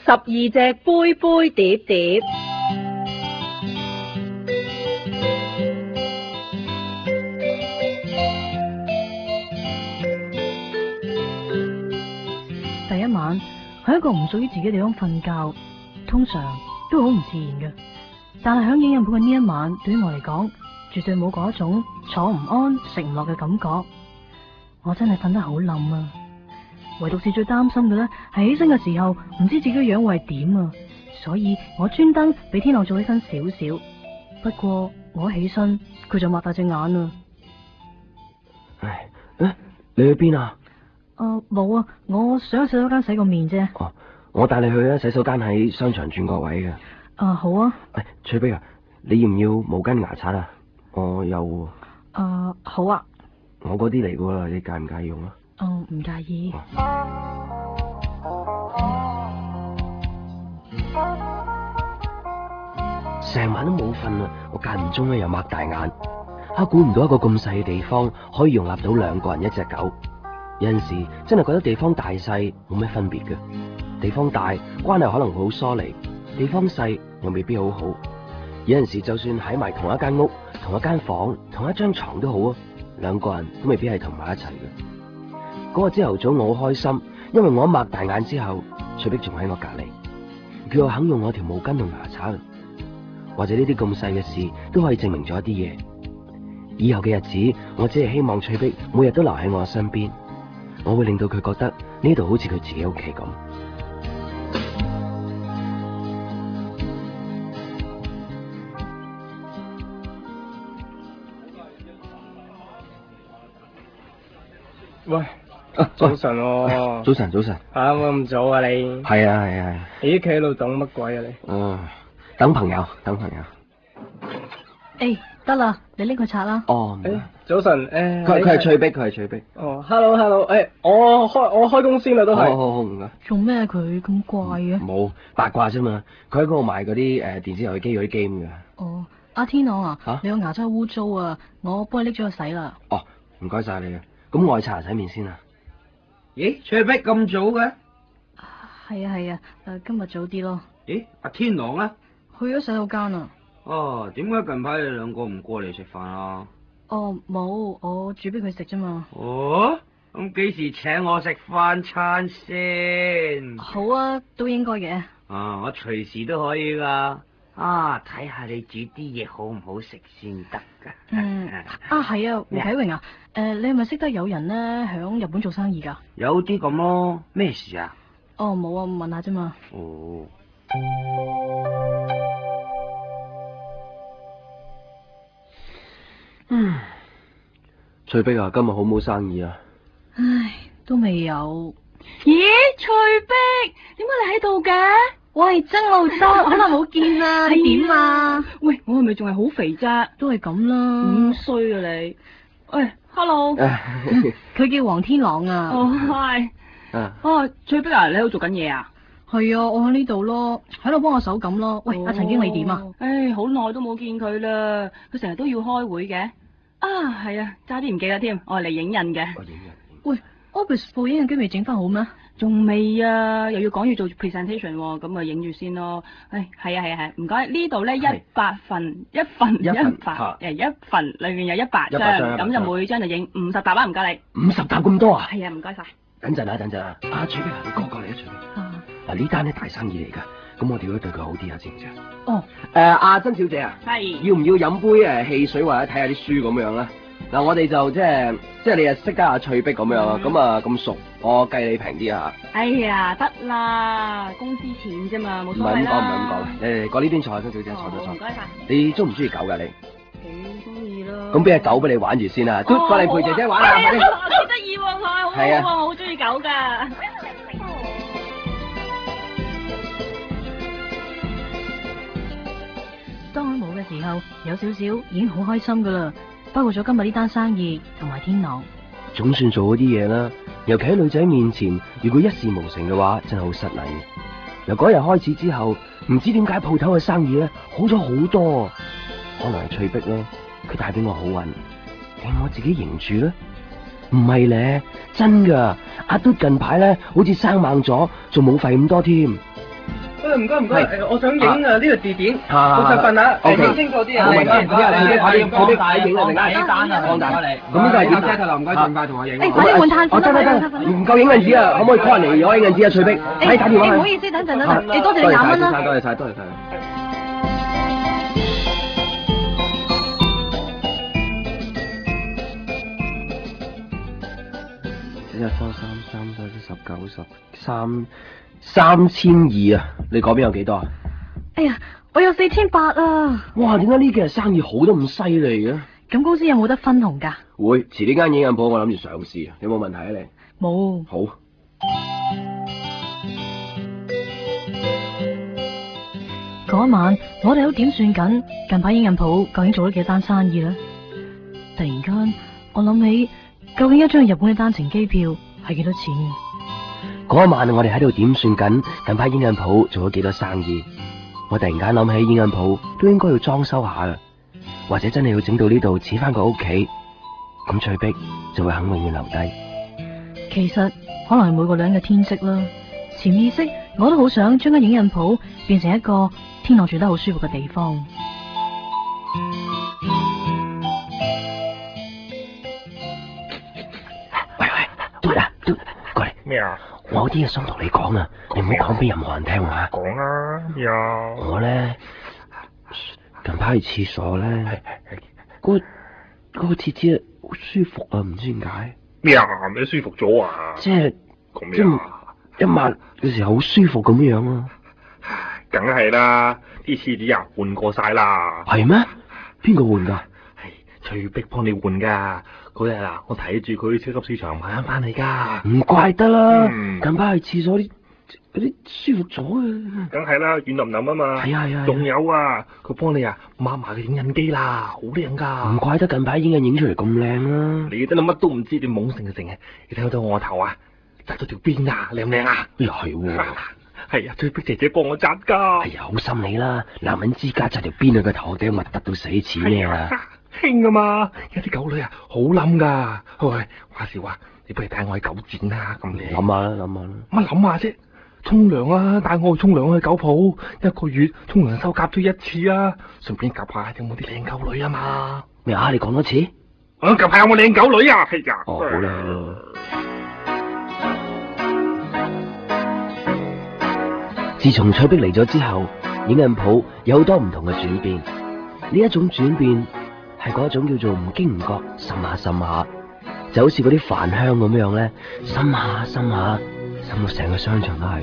12隻杯杯碟碟。 第一晚喺一個唔屬於自己嘅地方瞓覺，通常都好唔自然嘅。但係響影印鋪嘅呢一晚，對於我嚟講，絕對冇嗰一種坐唔安、食唔落嘅感覺。我真係瞓得好冧啊！唯獨是最擔心嘅咧，係起身嘅時候唔知自己嘅樣會係點啊！所以我專登俾天朗早起身少少。不過我一起身，佢就擘大隻眼啊！ 唉，你去邊啊？ 冇啊，我想去洗手間洗個面啫。 哦，我帶你去啊！洗手間喺商場轉角位嘅。 好啊。 翠碧啊，你要唔要毛巾牙刷啊？我有。 好啊。 我嗰啲嚟噶啦，你介唔介意用啊？ 唔介意。 成晚都冇瞓啊！我間唔中咧又擘大眼，估唔到一個咁細嘅地方可以容納到2個人一隻狗。有陣時真係覺得地方大細冇咩分別嘅，地方大關係可能會好疏離，地方細又未必好好。有陣時就算喺埋同一間屋、同一間房、同一張床都好啊，2個人都未必係同埋一齊嘅。嗰個朝頭早我好開心，因為我一擘大眼之後，翠碧仲喺我隔籬，佢又肯用我條毛巾同牙刷。或者呢啲咁細嘅事都可以證明咗一啲嘢。以後嘅日子，我只係希望翠碧每日都留喺我身邊，我會令到佢覺得呢度好似佢自己屋企咁。 喂，早晨喎。 早晨，早晨。 啱咁早啊你？ 係啊係啊。 你喺企喺度等乜鬼啊你？ 等朋友，等朋友。 得啦，你拎佢刷啦。 早晨， 佢係翠碧，佢係翠碧。 hello，我開工先啦都係。 好，唔該。 做咩佢咁怪嘅？ 冇八卦啫嘛，佢喺嗰度賣嗰啲電子遊戲機嗰啲 game 㗎。 阿天朗啊，你個牙真係污糟啊，我幫你拎咗去洗啦。 唔該晒你嘅，咁我去刷牙洗面先啦。 咦，翠碧咁早嘅？ 係啊，今日早啲咯。 咦，阿天朗啊？ 去咗洗手間啊。 點解近排你2個唔過嚟食飯啊？ 冇，我煮俾佢食啫嘛。 咁幾時請我食飯餐先？ 好啊，都應該嘅。 我隨時都可以噶。睇下你煮啲嘢好唔好食先得噶。 係啊，胡啟榮啊，你係咪識得有人咧響日本做生意噶？ 有啲咁咯，咩事啊？ 冇啊，問下啫嘛。 翠碧啊，今日好冇生意啊？ 唉，都未有。 咦，翠碧，點解你喺度嘅？ 喂，曾路洲，好耐冇見啦，你點啊？ 喂，我係咪仲係好肥啫？ 都係咁啦。 咁衰啊你！喂 ，hello， 佢叫黃天朗啊。 hi。翠碧啊，你喺度做緊嘢啊？ 係啊，我喺呢度咯，喺度幫我手咁咯。喂，阿陳經理點啊？ 好耐都冇見佢啦，佢成日都要開會嘅。係啊，差啲唔記得添，我係嚟影印嘅。 喂 ，Office 部影印機未整翻好咩？ 仲未啊，又要講要做 presentation 喎，咁咪影住先咯。係啊，唔該，呢度咧100份，一份裏面有100張，咁就每張就影50沓啦，唔該你。 50沓咁多啊？ 係啊，唔該晒。 等陣啊，翠碧，你過嚟啊，翠碧。嗱，呢單咧大生意嚟噶，咁我哋要對佢好啲啊，知唔知啊？阿曾小姐啊， 係。 要唔要飲杯汽水或者睇下啲書咁樣咧？嗱，我哋就即係你啊識得阿翠碧咁樣啊，咁啊咁熟，我計你平啲啊。 哎呀，得啦，公司錢啫嘛，冇所謂啦。 唔係咁講，你過呢邊坐啊，曾小姐，坐。 唔該晒。 你中唔中意狗噶你？ 幾中意啦。 咁俾隻狗俾你玩住先啊，都過嚟陪姐姐玩啊。 幾得意喎佢，好好啊，我好中意狗噶。 當佢冇嘅時候，有少少已經好開心噶啦。包括咗今日呢單生意同埋天朗， 總算做咗啲嘢啦。尤其喺女仔面前，如果一事無成嘅話，真係好失禮。由嗰日開始之後，唔知點解鋪頭嘅生意咧好咗好多。可能係翠碧咧，佢帶俾我好運，定我自己認住咧？唔係咧，真噶。阿嘟近排咧好似生猛咗，仲冇肥咁多添。 唔該，我想影呢個字典， 好 60份啊， OK 影清楚啲啊， 冇問題放大影啊， 放大。咁呢個係點啊？ 唔該，盡快同我影。 快啲換炭粉啦！ 得，唔夠影銀紙啊！可唔可以 call 人嚟攞影銀紙啊？翠碧，快啲打電話去。 唔好意思，等陣。你多謝你20蚊啦。 多謝晒。3200啊！你嗰邊有幾多啊？ 哎呀，我有4800啊！ 哇，點解呢幾日生意好得咁犀利嘅？ 咁公司有冇得分紅㗎？ 會，遲啲間影印鋪我諗住上市啊，有冇問題啊你？ 冇。 好。 嗰一晚，我哋都點算緊近排影印鋪究竟做咗幾單生意呢？突然間，我諗起究竟一張去日本嘅單程機票係幾多錢？ 嗰一晚我哋喺度點算緊近排影印鋪做咗幾多生意。我突然間諗起影印鋪都應該要裝修下啦，或者真係要整到呢度似翻個屋企，咁翠碧就會肯永遠留低。 其實可能係每個女人嘅天職啦，潛意識我都好想將間影印鋪變成一個天樂住得好舒服嘅地方。 喂，嘟啊，過嚟。 咩啊？ 我有啲嘢想同你講啊，你唔好講俾任何人聽啊。 講啊，咩啊？ 我咧近排去廁所咧，嗰個廁紙好舒服啊，唔知點解。 咩啊？咩舒服咗啊？ 即係咁樣一抹嘅時候好舒服咁樣啊。 梗係啦，啲廁紙啊換過晒啦。 係咩？邊個換噶？ 係翠碧幫你換噶。嗰日啊，我睇住佢去超級市場買翻嚟噶。 唔怪得啦，近排去廁所啲舒服咗啊。 梗係啦，軟腍腍啊嘛。 係啊。 仲有啊，佢幫你啊抹埋個影印機啦，好靚噶。 唔怪得近排影印影出嚟咁靚啦。 你真係乜都唔知，你懵成嘅。你睇到我頭啊，紮咗條辮啊，靚唔靚啊？ 又係喎。 係啊，翠碧姐姐幫我紮噶。 係啊，好心你啦，男人之家紮條辮喺個頭頂，咪突到死似咩啊？ 興啊嘛，有啲狗女啊好冧噶。喂，話時話，你不如帶我去狗展啦，咁你諗下啦。 乜諗下啫？沖涼啊，帶我去沖涼去狗鋪，一個月沖涼收夾咗1次啊，順便夾下有冇啲靚狗女啊嘛。 咩啊？你講多次？ 我夾下有冇靚狗女啊？係呀。 哦，好啦。自從翠碧嚟咗之後，影印鋪有好多唔同嘅轉變。呢一種轉變係嗰一種叫做唔經唔覺滲下，就好似嗰啲飯香咁樣咧，滲下，滲到成個商場都係。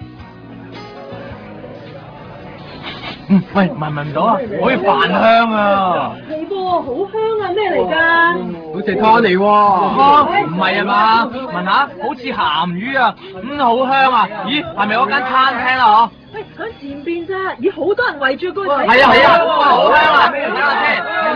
喂，聞唔到啊？好似飯香啊！ 係噃，好香啊！咩嚟㗎？ 好似湯嚟喎。 唔係啊嘛？聞下，好似鹹魚啊！好香啊！咦，係咪嗰間餐廳啊？ 喂，喺前邊咋？咦，好多人圍住佢睇。 係啊，好香啊！睇下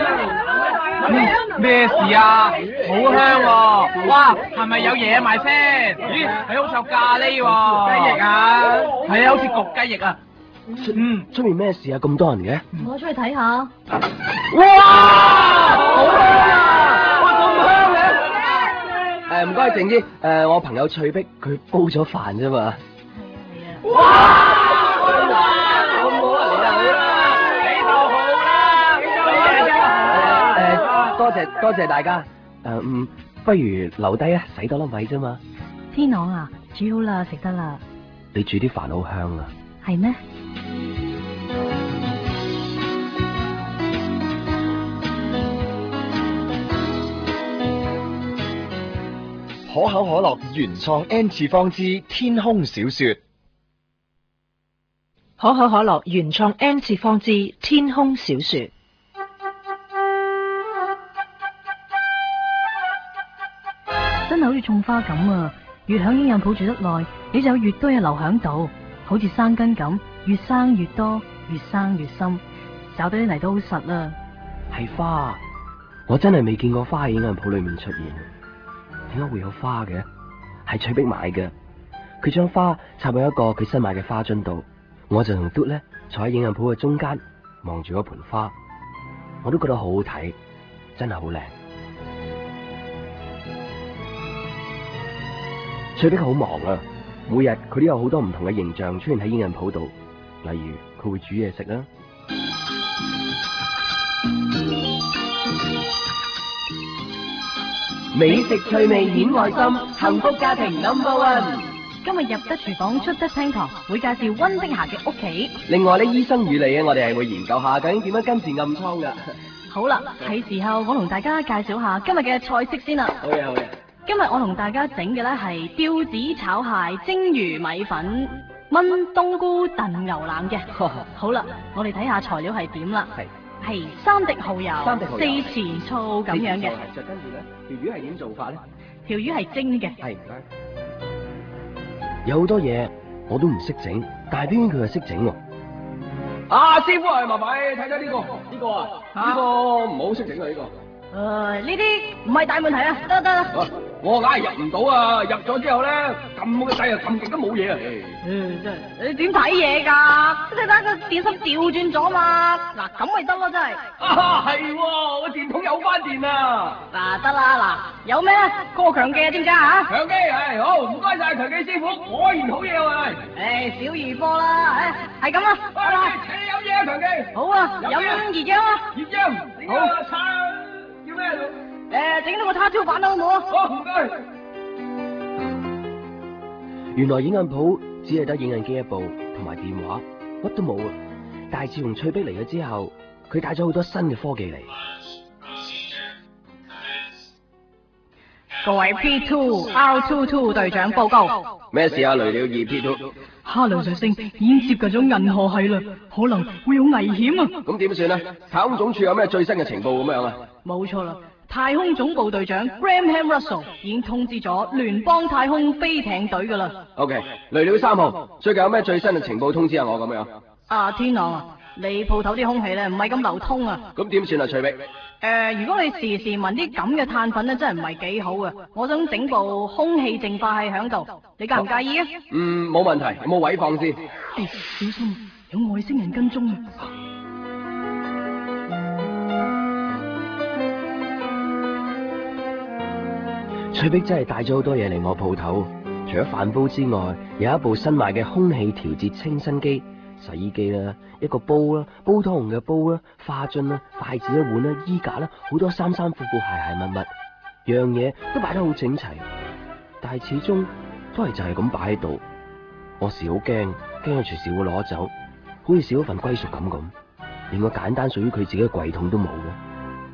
先。咩事啊？好香喎！哇，係咪有嘢賣先？咦，係好似有咖喱喎。雞翼啊？係啊，好似焗雞翼啊！ 出面咩事啊？咁多人嘅？ 我出去睇下。 哇！好香啊！哇，咁香嘅！唔該，靜啲。我朋友翠碧佢煲咗飯啫嘛。 係啊。 哇！好唔好啊？嚟啦！ 幾度好啦！ 多謝大家。不如留低啊，洗多粒米啫嘛。 天朗啊，煮好啦，食得啦。 你煮啲飯好香啊。 係咩？ 可口可樂原創 N 次方之天空小說。 可口可樂原創 N 次方之天空小說。 真係好似種花咁啊！越響影印鋪住得耐，你就有越多嘢留響度，好似生根咁，越生越多，越生越深，找到啲泥都好實啦。 係花，我真係未見過花喺影印鋪裏面出現。點解會有花嘅？係翠碧買嘅，佢將花插喺一個佢新買嘅花樽度，我就同嘟咧坐喺影印鋪嘅中間望住嗰盆花，我都覺得好好睇，真係好靚。翠碧好忙啊，每日佢都有好多唔同嘅形象出現喺影印鋪度， 例如佢會煮嘢食啦。美食趣味顯愛心，幸福家庭 No.1。 今日入得廚房出得廳堂，會介紹溫碧霞嘅屋企。 另外呢，醫生與你我哋係會研究下究竟點樣根治暗瘡噶。 好啦，係時候我同大家介紹下今日嘅菜式先啦。 好嘢，好嘢。 今日我同大家整嘅呢係吊子炒蟹、蒸魚米粉、炆冬菇燉牛腩嘅。好啦，我哋睇下材料係點啦。係3滴蠔油、4錢醋咁樣嘅。 就跟住咧，條魚係點做法咧？ 條魚係蒸嘅。 係，唔該。有好多嘢我都唔識整，但係偏偏佢係識整喎。 師傅係麻煩睇睇呢個呢個唔好識整啊呢個。 呢啲唔係大問題啊，得。 我硬係入唔到啊！入咗之後咧，撳個掣啊，撳極都冇嘢啊！ 真係你點睇嘢㗎？你睇個電芯調轉咗嘛？嗱咁咪得咯，真係。 係喎，個電筒有翻電啊！ 嗱得啦，嗱有咩過強記知唔知啊？ 強記係好，唔該晒強記師傅，果然好嘢啊！ 小兒科啦，係咁啦。 請你飲嘢啊，強記。 好啊，飲熱漿啊。 熱漿。好。叉叫咩做？ 整到個叉燒飯好唔好啊？ 好，唔該。 原來影印鋪只係得影印機一部同埋電話，乜都冇啊！但係自從翠碧嚟咗之後，佢帶咗好多新嘅科技嚟。 各位 P2 R22 隊長報告。 咩事啊？雷了2 P2。 哈雷彗星已經接近咗銀河系啦，可能會有危險啊！ 咁點算啊？太空總署有咩最新嘅情報咁樣啊？ 冇錯啦，太空總部隊長 Graham Russell 已經通知咗聯邦太空飛艇隊噶啦。 OK， 雷了3號，最近有咩最新嘅情報通知下我咁樣？ 天朗啊，你鋪頭啲空氣咧唔係咁流通啊。 咁點算啊，翠碧？ 如果你時時聞啲咁嘅碳粉咧，真係唔係幾好啊！我想整部空氣淨化器響度，你介唔介意啊？ 冇問題，有冇位放先？ 小心，有外星人跟蹤啊！ 翠碧真係帶咗好多嘢嚟我鋪頭，除咗飯煲之外，有一部新買嘅空氣調節清新機、洗衣機啦，一個煲啦，煲湯用嘅煲啦，花樽啦，筷子一碗啦，衣架啦，好多衫褲褲鞋鞋襪襪，樣嘢都擺得好整齊，但係始終都係就係咁擺喺度。我時好驚佢隨時會攞走，好似少咗份歸屬感咁，連個簡單屬於佢自己嘅櫃桶都冇嘅。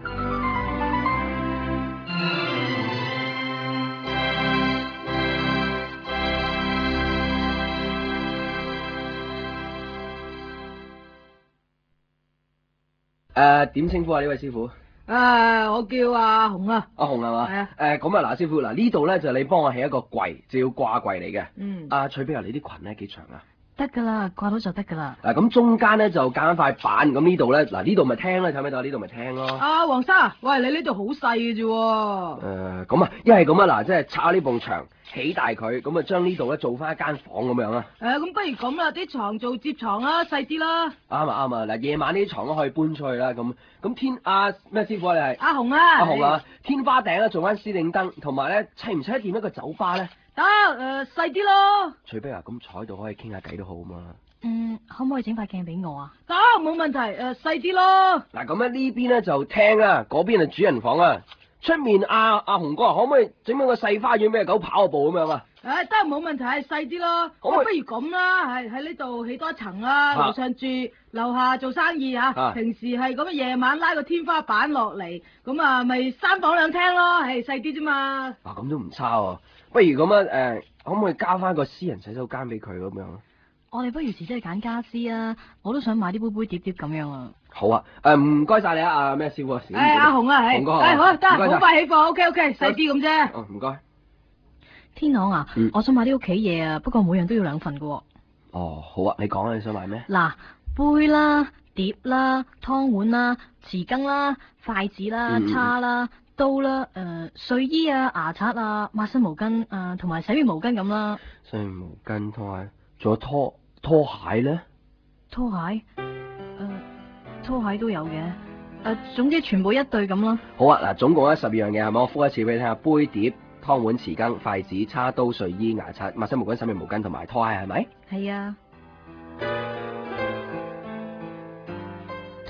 點稱呼啊呢位師傅？ 我叫阿紅啊。 阿紅係嘛？ 係啊。 咁啊嗱，師傅嗱呢度咧就你幫我起一個櫃，就要掛櫃嚟嘅。阿翠碧啊，你啲裙咧幾長啊？ 得噶啦，掛到就得噶啦。 嗱咁中間咧就夾一塊板，咁呢度咧嗱呢度咪廳咧，睇唔睇到？呢度咪廳咯。 黃生，喂，你呢度好細嘅啫。 咁啊，一係咁啊嗱，即係拆呢埲牆，起大佢，咁啊將呢度咧做翻一間房咁樣啊。 咁不如咁啦，啲床做摺床啦，細啲啦。 啱啊，嗱夜晚呢啲床都可以搬出去啦，咁咩師傅啊你係？ 阿紅啊。 阿紅啊，天花頂咧做翻司令燈，同埋咧砌唔砌得掂一個酒吧咧？ 得，細啲咯。 翠碧啊，咁坐喺度可以傾下偈都好嘛。 可唔可以整塊鏡俾我啊？得，冇問題，細啲咯。 嗱咁咧呢邊咧就廳啊，嗰邊係主人房啊。出面阿紅哥可唔可以整翻個細花園俾隻狗跑下步咁樣啊？ 得，冇問題，細啲咯。不如咁啦，喺呢度起多一層啦，樓上住，樓下做生意啊。平時係咁夜晚拉個天花板落嚟，咁啊咪3房2廳咯，係細啲啫嘛。 咁都唔差喎。不如咁啊，可唔可以加翻個私人洗手間俾佢咁樣啊？ 我哋不如遲啲去揀家私啊！我都想買啲杯杯碟碟咁樣啊。 好啊，唔該晒你啊，咩師傅啊？ 阿紅啊，係。 紅哥。 好得，好快起貨 ，OK， 細啲咁啫。 唔該。 天朗啊，我想買啲屋企嘢啊，不過每樣都要2份㗎。 好啊，你講啊，你想買咩？ 嗱，杯啦、碟啦、湯碗啦、匙羹啦、筷子啦、叉啦、刀啦、睡衣啊、牙刷啊、抹身毛巾啊，同埋洗面毛巾咁啦。 洗面毛巾拖鞋，仲有拖鞋咧？拖鞋？ 拖鞋都有嘅。總之全部一對咁啦。 好啊，嗱，總共咧12樣嘢係咪？我複一次俾你聽下：杯碟、湯碗、匙羹、筷子、叉刀、睡衣、牙刷、抹身毛巾、洗面毛巾同埋拖鞋係咪？ 係啊。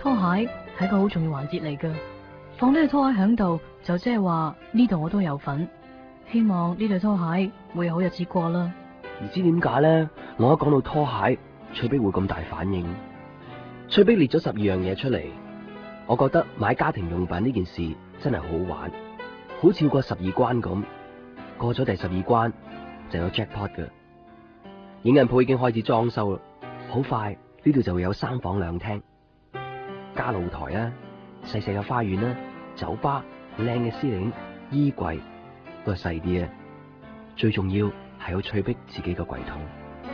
拖鞋係一個好重要環節嚟㗎，放低對拖鞋響度，就即係話呢度我都有份。希望呢對拖鞋會有好日子過啦。 唔知點解呢？我一講到拖鞋，翠碧會咁大反應。翠碧列咗12樣嘢出嚟，我覺得買家庭用品呢件事真係好玩，好似過12關咁。過咗第12關就有 jackpot 㗎。影印鋪已經開始裝修啦，好快呢度就會有3房2廳，加露台啊，細細嘅花園啦，酒吧，靚嘅司令，衣櫃不過細啲啊。最重要係有翠碧自己嘅櫃桶。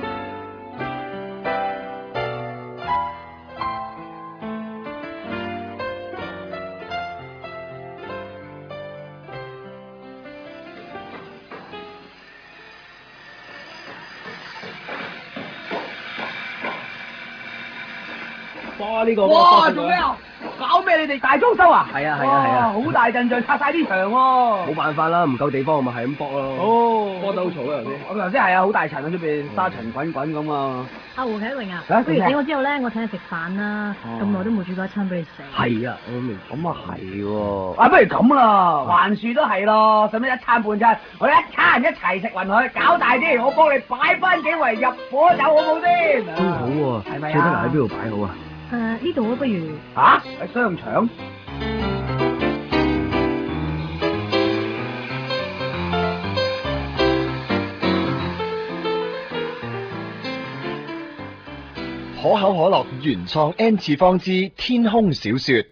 哇！呢個哇做咩啊？搞咩？你哋大裝修啊？ 係啊， 好大陣仗，拆晒啲牆喎。 冇辦法啦，唔夠地方我咪係咁剝咯。 哦， 波得好嘈啊頭先。 我頭先係啊，好大塵啊出邊，沙塵滾滾咁啊。 阿胡啟榮啊， 啊不如請我之後咧，我請你食飯啦。咁耐都冇煮過一餐俾你食。 係啊，我明。 咁啊係喎，啊不如咁啦，橫豎都係咯，使唔使一餐半餐？我哋一餐人一齊食勻佢，搞大啲，我幫你擺翻幾圍入伙酒好唔好先？ 都好喎， 係咪啊？ 翠碧留喺邊度擺好啊？ 呢度啊，不如。 嚇？喺商場？ 可口可樂原創 N 次方之天空小說。